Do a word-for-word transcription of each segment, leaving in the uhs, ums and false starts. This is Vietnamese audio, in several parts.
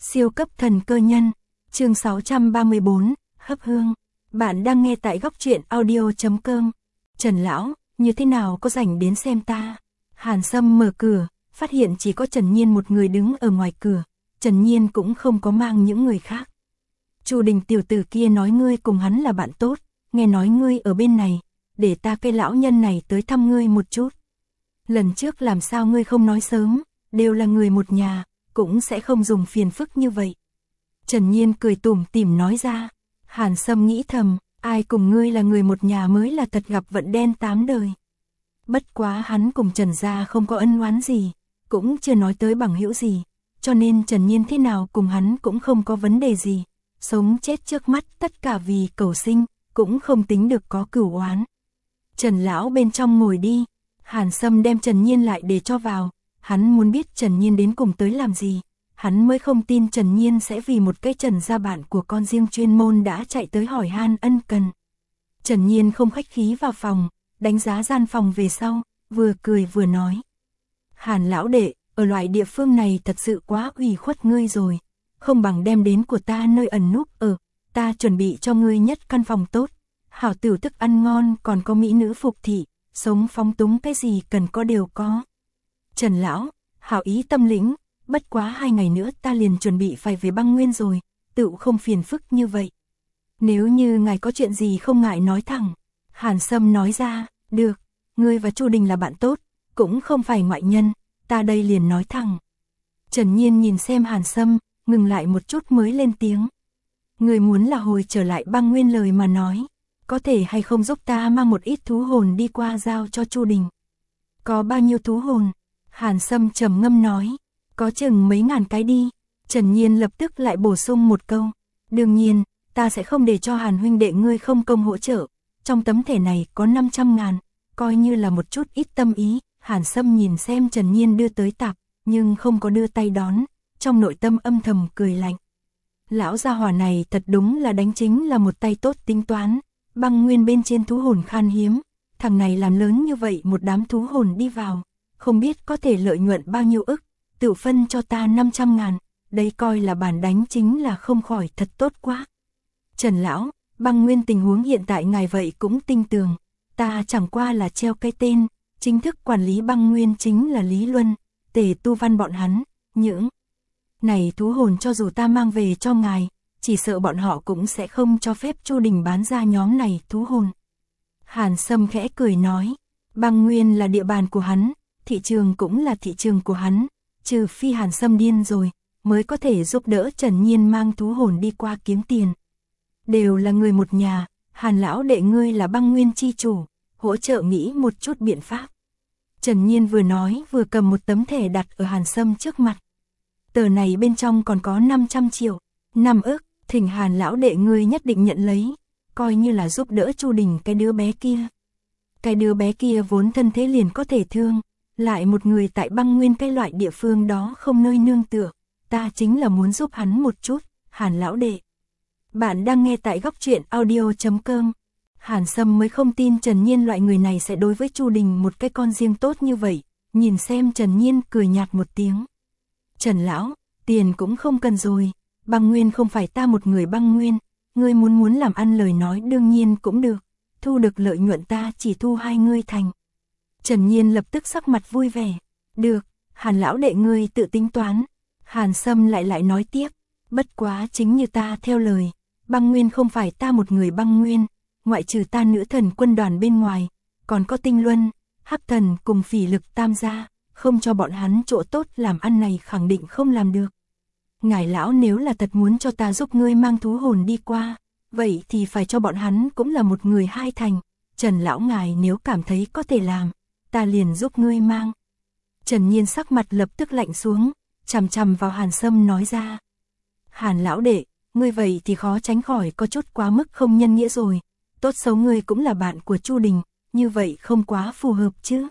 Siêu cấp thần cơ nhân, chương sáu trăm ba mươi bốn, hấp hương. Bạn đang nghe tại góc truyện audio chấm com. Trần lão, như thế nào có rảnh đến xem ta? Hàn Sâm mở cửa, phát hiện chỉ có Trần Nhiên một người đứng ở ngoài cửa. Trần Nhiên cũng không có mang những người khác. Chu Đình tiểu tử kia nói ngươi cùng hắn là bạn tốt, nghe nói ngươi ở bên này, để ta cái lão nhân này tới thăm ngươi một chút. Lần trước làm sao ngươi không nói sớm, đều là người một nhà, cũng sẽ không dùng phiền phức như vậy. Trần Nhiên cười tủm tỉm nói ra. Hàn Sâm nghĩ thầm, ai cùng ngươi là người một nhà mới là thật gặp vận đen tám đời. Bất quá hắn cùng Trần gia không có ân oán gì, cũng chưa nói tới bằng hữu gì, cho nên Trần Nhiên thế nào cùng hắn cũng không có vấn đề gì. Sống chết trước mắt tất cả vì cầu sinh, cũng không tính được có cửu oán. Trần lão bên trong ngồi đi, Hàn Sâm đem Trần Nhiên lại để cho vào, hắn muốn biết Trần Nhiên đến cùng tới làm gì, hắn mới không tin Trần Nhiên sẽ vì một cái Trần gia bạn của con riêng chuyên môn đã chạy tới hỏi han ân cần. Trần Nhiên không khách khí vào phòng, đánh giá gian phòng về sau, vừa cười vừa nói. Hàn lão đệ, ở loại địa phương này thật sự quá ủy khuất ngươi rồi, không bằng đem đến của ta nơi ẩn núp ở, ta chuẩn bị cho ngươi nhất căn phòng tốt, hảo tiểu thức ăn ngon còn có mỹ nữ phục thị, sống phóng túng cái gì cần có đều có. Trần lão, hảo ý tâm lĩnh, bất quá hai ngày nữa ta liền chuẩn bị phải về băng nguyên rồi, tự không phiền phức như vậy. Nếu như ngài có chuyện gì không ngại nói thẳng. Hàn Sâm nói ra, được, ngươi và Chu Đình là bạn tốt, cũng không phải ngoại nhân, ta đây liền nói thẳng. Trần Nhiên nhìn xem Hàn Sâm, ngừng lại một chút mới lên tiếng. Ngươi muốn là hồi trở lại băng nguyên lời mà nói, có thể hay không giúp ta mang một ít thú hồn đi qua giao cho Chu Đình. Có bao nhiêu thú hồn? Hàn Sâm trầm ngâm nói, có chừng mấy ngàn cái đi. Trần Nhiên lập tức lại bổ sung một câu, đương nhiên, ta sẽ không để cho Hàn huynh đệ ngươi không công hỗ trợ, trong tấm thẻ này có năm trăm ngàn, coi như là một chút ít tâm ý. Hàn Sâm nhìn xem Trần Nhiên đưa tới tạp, nhưng không có đưa tay đón, trong nội tâm âm thầm cười lạnh. Lão gia hỏa này thật đúng là đánh chính là một tay tốt tính toán, băng nguyên bên trên thú hồn khan hiếm, thằng này làm lớn như vậy một đám thú hồn đi vào, không biết có thể lợi nhuận bao nhiêu ức, tự phân cho ta năm trăm ngàn, đây coi là bản đánh chính là không khỏi thật tốt quá. Trần lão, băng nguyên tình huống hiện tại ngài vậy cũng tinh tường, ta chẳng qua là treo cái tên, chính thức quản lý băng nguyên chính là Lý Luân, Tề Tu Văn bọn hắn, những này thú hồn cho dù ta mang về cho ngài, chỉ sợ bọn họ cũng sẽ không cho phép Chu Đình bán ra nhóm này thú hồn. Hàn Sâm khẽ cười nói, băng nguyên là địa bàn của hắn, thị trường cũng là thị trường của hắn, trừ phi Hàn Sâm điên rồi, mới có thể giúp đỡ Trần Nhiên mang thú hồn đi qua kiếm tiền. Đều là người một nhà, Hàn lão đệ ngươi là băng nguyên chi chủ, hỗ trợ nghĩ một chút biện pháp. Trần Nhiên vừa nói vừa cầm một tấm thẻ đặt ở Hàn Sâm trước mặt. Tờ này bên trong còn có năm trăm triệu, năm ức, thỉnh Hàn lão đệ ngươi nhất định nhận lấy, coi như là giúp đỡ Chu Đình cái đứa bé kia. Cái đứa bé kia vốn thân thế liền có thể thương, lại một người tại băng nguyên cái loại địa phương đó không nơi nương tựa, ta chính là muốn giúp hắn một chút, Hàn lão đệ. Bạn đang nghe tại góc truyện audio chấm com. Hàn Sâm mới không tin Trần Nhiên loại người này sẽ đối với Chu Đình một cái con riêng tốt như vậy, nhìn xem Trần Nhiên cười nhạt một tiếng. Trần lão, tiền cũng không cần rồi, băng nguyên không phải ta một người băng nguyên, ngươi muốn muốn làm ăn lời nói đương nhiên cũng được, thu được lợi nhuận ta chỉ thu hai ngươi thành. Trần Nhiên lập tức sắc mặt vui vẻ, được, Hàn lão đệ ngươi tự tính toán. Hàn Sâm lại lại nói tiếp, bất quá chính như ta theo lời, băng nguyên không phải ta một người băng nguyên, ngoại trừ ta nữ thần quân đoàn bên ngoài, còn có Tinh Luân, Hắc Thần cùng Phỉ Lực tam gia, không cho bọn hắn chỗ tốt làm ăn này khẳng định không làm được. Ngài lão nếu là thật muốn cho ta giúp ngươi mang thú hồn đi qua, vậy thì phải cho bọn hắn cũng là một người hai thành. Trần lão ngài nếu cảm thấy có thể làm, ta liền giúp ngươi mang. Trần Nhiên sắc mặt lập tức lạnh xuống, chằm chằm vào Hàn Sâm nói ra. Hàn lão đệ, ngươi vậy thì khó tránh khỏi có chút quá mức không nhân nghĩa rồi, tốt xấu ngươi cũng là bạn của Chu Đình, như vậy không quá phù hợp chứ.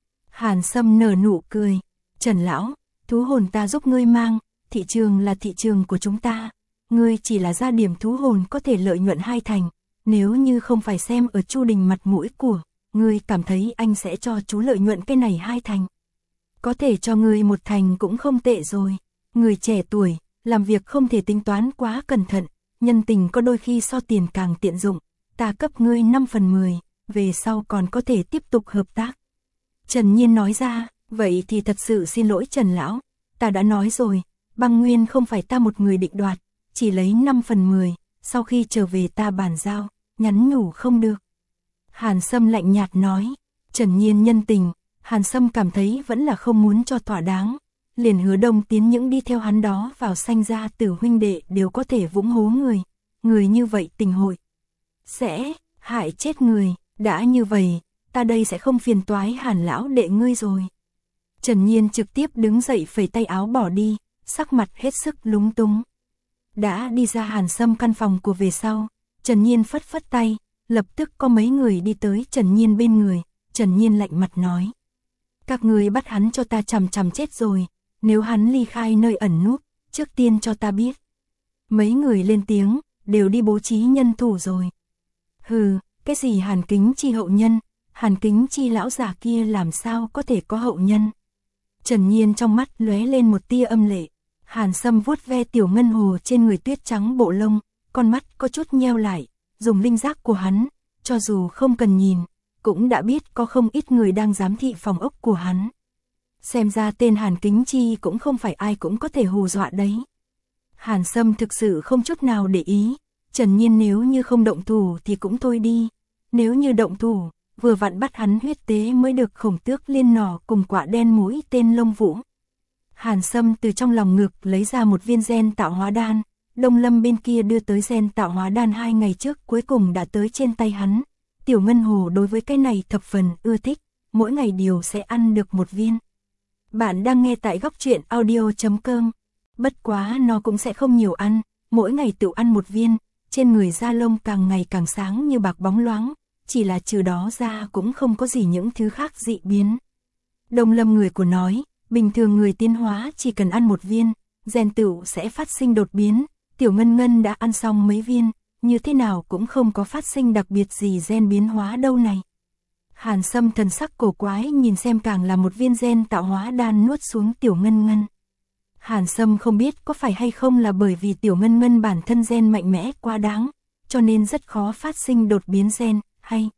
Hàn Sâm nở nụ cười, Trần lão, thú hồn ta giúp ngươi mang, thị trường là thị trường của chúng ta, ngươi chỉ là ra điểm thú hồn có thể lợi nhuận hai thành, nếu như không phải xem ở Chu Đình mặt mũi của, ngươi cảm thấy anh sẽ cho chú lợi nhuận cái này hai thành. Có thể cho ngươi một thành cũng không tệ rồi, người trẻ tuổi, làm việc không thể tính toán quá cẩn thận, nhân tình có đôi khi so tiền càng tiện dụng, ta cấp ngươi năm phần mười, về sau còn có thể tiếp tục hợp tác. Trần Nhiên nói ra, vậy thì thật sự xin lỗi Trần Lão, ta đã nói rồi, băng nguyên không phải ta một người định đoạt, chỉ lấy năm phần mười, sau khi trở về ta bàn giao, nhắn nhủ không được. Hàn Sâm lạnh nhạt nói, Trần Nhiên nhân tình, Hàn Sâm cảm thấy vẫn là không muốn cho thỏa đáng, liền Hứa Đông Tiến những đi theo hắn đó vào Sanh gia Tử huynh đệ đều có thể vũng hố người, người như vậy tình hội sẽ hại chết người, đã như vậy, ta đây sẽ không phiền toái Hàn lão đệ ngươi rồi. Trần Nhiên trực tiếp đứng dậy phẩy tay áo bỏ đi, sắc mặt hết sức lúng túng. Đã đi ra Hàn Sâm căn phòng của về sau, Trần Nhiên phất phất tay, lập tức có mấy người đi tới Trần Nhiên bên người, Trần Nhiên lạnh mặt nói. Các người bắt hắn cho ta chằm chằm chết rồi, nếu hắn ly khai nơi ẩn núp, trước tiên cho ta biết. Mấy người lên tiếng, đều đi bố trí nhân thủ rồi. Hừ, cái gì Hàn Kính Chi hậu nhân, Hàn Kính Chi lão già kia làm sao có thể có hậu nhân. Trần Nhiên trong mắt lóe lên một tia âm lệ, Hàn Sâm vuốt ve tiểu ngân hồ trên người tuyết trắng bộ lông, con mắt có chút nheo lại, dùng linh giác của hắn, cho dù không cần nhìn, cũng đã biết có không ít người đang giám thị phòng ốc của hắn. Xem ra tên Hàn Kính Chi cũng không phải ai cũng có thể hù dọa đấy. Hàn Sâm thực sự không chút nào để ý, Trần Nhiên nếu như không động thủ thì cũng thôi đi, nếu như động thủ, vừa vặn bắt hắn huyết tế mới được Khổng Tước Liên nỏ cùng quả đen mũi tên Lông Vũ. Hàn Sâm từ trong lòng ngực lấy ra một viên gen tạo hóa đan, Đông Lâm bên kia đưa tới gen tạo hóa đan hai ngày trước cuối cùng đã tới trên tay hắn. Tiểu Ngân Hồ đối với cái này thập phần ưa thích, mỗi ngày đều sẽ ăn được một viên. Bạn đang nghe tại góc truyện audio chấm com. Bất quá nó cũng sẽ không nhiều ăn, mỗi ngày tự ăn một viên, trên người da lông càng ngày càng sáng như bạc bóng loáng, chỉ là trừ đó ra cũng không có gì những thứ khác dị biến. Đông Lâm người của nói, bình thường người tiến hóa chỉ cần ăn một viên, gen tựu sẽ phát sinh đột biến, Tiểu Ngân Ngân đã ăn xong mấy viên, như thế nào cũng không có phát sinh đặc biệt gì gen biến hóa đâu này. Hàn Sâm thần sắc cổ quái nhìn xem càng là một viên gen tạo hóa đan nuốt xuống Tiểu Ngân Ngân. Hàn Sâm không biết có phải hay không là bởi vì Tiểu Ngân Ngân bản thân gen mạnh mẽ quá đáng, cho nên rất khó phát sinh đột biến gen, hay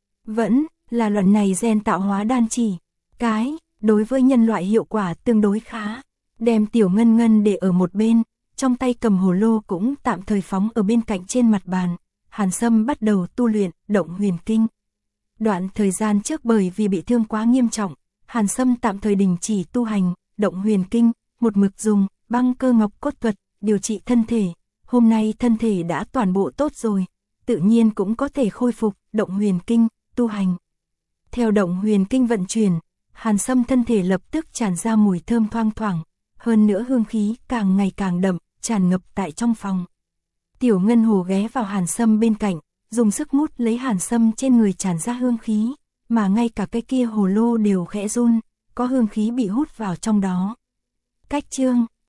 vẫn là lần này gen tạo hóa đan chỉ cái đối với nhân loại hiệu quả tương đối khá. Đem Tiểu Ngân Ngân để ở một bên, trong tay cầm hồ lô cũng tạm thời phóng ở bên cạnh trên mặt bàn. Hàn Sâm bắt đầu tu luyện Động Huyền Kinh. Đoạn thời gian trước bởi vì bị thương quá nghiêm trọng, Hàn Sâm tạm thời đình chỉ tu hành Động Huyền Kinh, một mực dùng băng cơ ngọc cốt thuật điều trị thân thể. Hôm nay thân thể đã toàn bộ tốt rồi, tự nhiên cũng có thể khôi phục Động Huyền Kinh tu hành. Theo Động Huyền Kinh vận chuyển, Hàn Sâm thân thể lập tức tràn ra mùi thơm thoang thoảng, hơn nữa hương khí càng ngày càng đậm, tràn ngập tại trong phòng. Tiểu Ngân Hồ ghé vào Hàn Sâm bên cạnh, dùng sức mút lấy Hàn Sâm trên người tràn ra hương khí, mà ngay cả cái kia hồ lô đều khẽ run, có hương khí bị hút vào trong đó. Cách chương